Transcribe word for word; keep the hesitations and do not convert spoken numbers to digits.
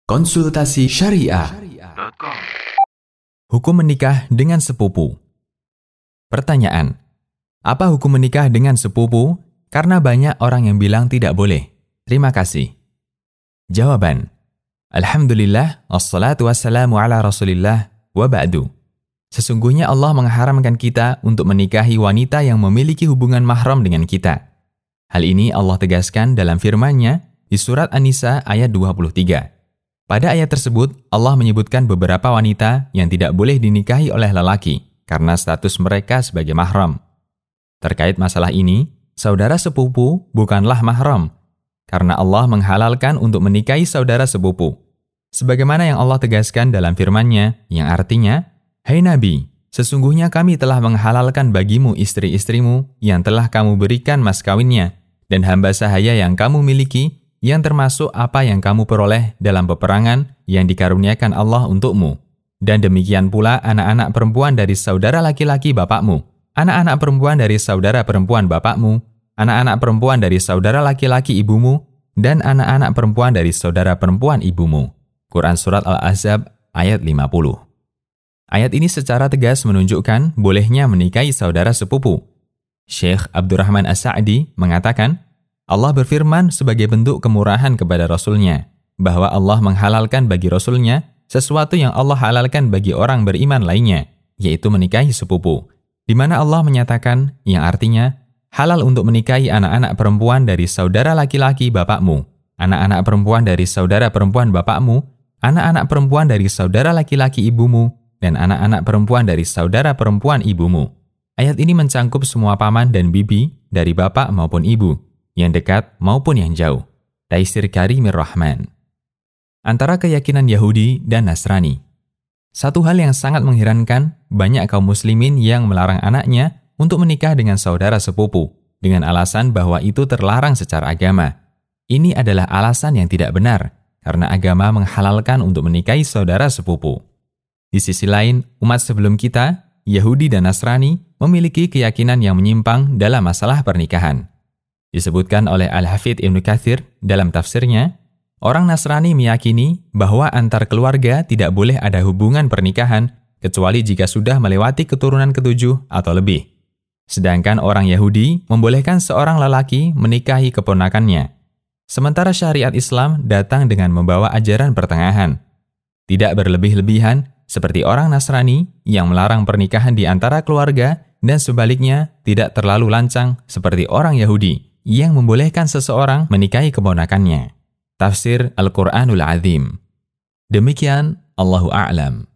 Konsultasi Syariah. Hukum menikah dengan sepupu. Pertanyaan: apa hukum menikah dengan sepupu? Karena banyak orang yang bilang tidak boleh. Terima kasih. Jawaban: Alhamdulillah, wassalatu wassalamu ala rasulillah, wa ba'du. Sesungguhnya Allah mengharamkan kita untuk menikahi wanita yang memiliki hubungan mahram dengan kita. Hal ini Allah tegaskan dalam firman-Nya di surat An-Nisa ayat dua puluh tiga. Pada ayat tersebut, Allah menyebutkan beberapa wanita yang tidak boleh dinikahi oleh lelaki karena status mereka sebagai mahram. Terkait masalah ini, saudara sepupu bukanlah mahram, karena Allah menghalalkan untuk menikahi saudara sepupu. Sebagaimana yang Allah tegaskan dalam firman-Nya, yang artinya, "Hai Nabi, sesungguhnya kami telah menghalalkan bagimu istri-istrimu yang telah kamu berikan mas kawinnya, dan hamba sahaya yang kamu miliki, yang termasuk apa yang kamu peroleh dalam peperangan yang dikaruniakan Allah untukmu. Dan demikian pula anak-anak perempuan dari saudara laki-laki bapakmu, anak-anak perempuan dari saudara perempuan bapakmu, anak-anak perempuan dari saudara laki-laki ibumu, dan anak-anak perempuan dari saudara perempuan ibumu." Quran Surat Al-Ahzab ayat lima puluh. Ayat ini secara tegas menunjukkan bolehnya menikahi saudara sepupu. Syekh Abdurrahman As-Sa'di mengatakan, Allah berfirman sebagai bentuk kemurahan kepada Rasul-Nya, bahwa Allah menghalalkan bagi Rasul-Nya sesuatu yang Allah halalkan bagi orang beriman lainnya, yaitu menikahi sepupu, di mana Allah menyatakan, yang artinya, halal untuk menikahi anak-anak perempuan dari saudara laki-laki bapakmu, anak-anak perempuan dari saudara perempuan bapakmu, anak-anak perempuan dari saudara laki-laki ibumu, dan anak-anak perempuan dari saudara perempuan ibumu. Ayat ini mencangkup semua paman dan bibi dari bapak maupun ibu, yang dekat maupun yang jauh. Taisir Karimir Rahman. Antara keyakinan Yahudi dan Nasrani. Satu hal yang sangat mengherankan, banyak kaum muslimin yang melarang anaknya untuk menikah dengan saudara sepupu, dengan alasan bahwa itu terlarang secara agama. Ini adalah alasan yang tidak benar, karena agama menghalalkan untuk menikahi saudara sepupu. Di sisi lain, umat sebelum kita, Yahudi dan Nasrani, memiliki keyakinan yang menyimpang dalam masalah pernikahan. Disebutkan oleh Al-Hafidz Ibnu Katsir dalam tafsirnya, orang Nasrani meyakini bahwa antar keluarga tidak boleh ada hubungan pernikahan kecuali jika sudah melewati keturunan ketujuh atau lebih. Sedangkan orang Yahudi membolehkan seorang lelaki menikahi keponakannya. Sementara syariat Islam datang dengan membawa ajaran pertengahan. Tidak berlebih-lebihan seperti orang Nasrani yang melarang pernikahan di antara keluarga dan sebaliknya tidak terlalu lancang seperti orang Yahudi yang membolehkan seseorang menikahi keponakannya. Tafsir Al-Quranul Azim. Demikian, Allahu A'lam.